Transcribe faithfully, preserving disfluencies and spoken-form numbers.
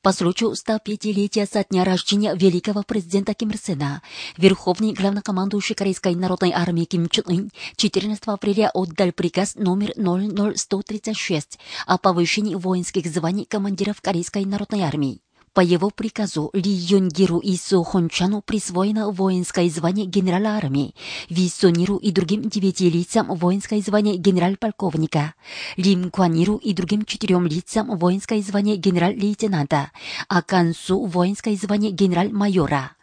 По случаю ста пятилетия со дня рождения великого президента Ким Ир Сена, верховный главнокомандующий Корейской народной армии Ким Чен Ын четырнадцатого апреля отдал приказ номер ноль ноль сто тридцать шесть о повышении воинских званий командиров Корейской народной армии. По его приказу Ли Юнгиру и Су Хончану присвоено воинское звание генерала армии, Ви Сониру и другим девяти лицам воинское звание генерал-полковника, Лим Кваниру и другим четырем лицам воинское звание генерал-лейтенанта, а Кан Су воинское звание генерал-майора.